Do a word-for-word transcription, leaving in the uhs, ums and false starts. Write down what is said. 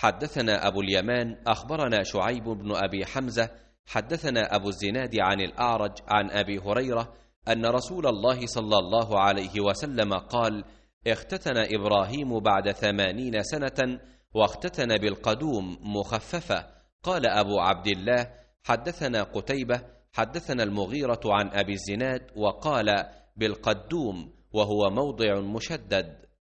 حدثنا أبو اليمان أخبرنا شعيب بن أبي حمزة حدثنا أبو الزناد عن الأعرج عن أبي هريرة أن رسول الله صلى الله عليه وسلم قال: اختتن إبراهيم بعد ثمانين سنة واختتن بالقدوم مخففة. قال أبو عبد الله: حدثنا قتيبة حدثنا المغيرة عن أبي الزناد وقال بالقدوم وهو موضع مشدد.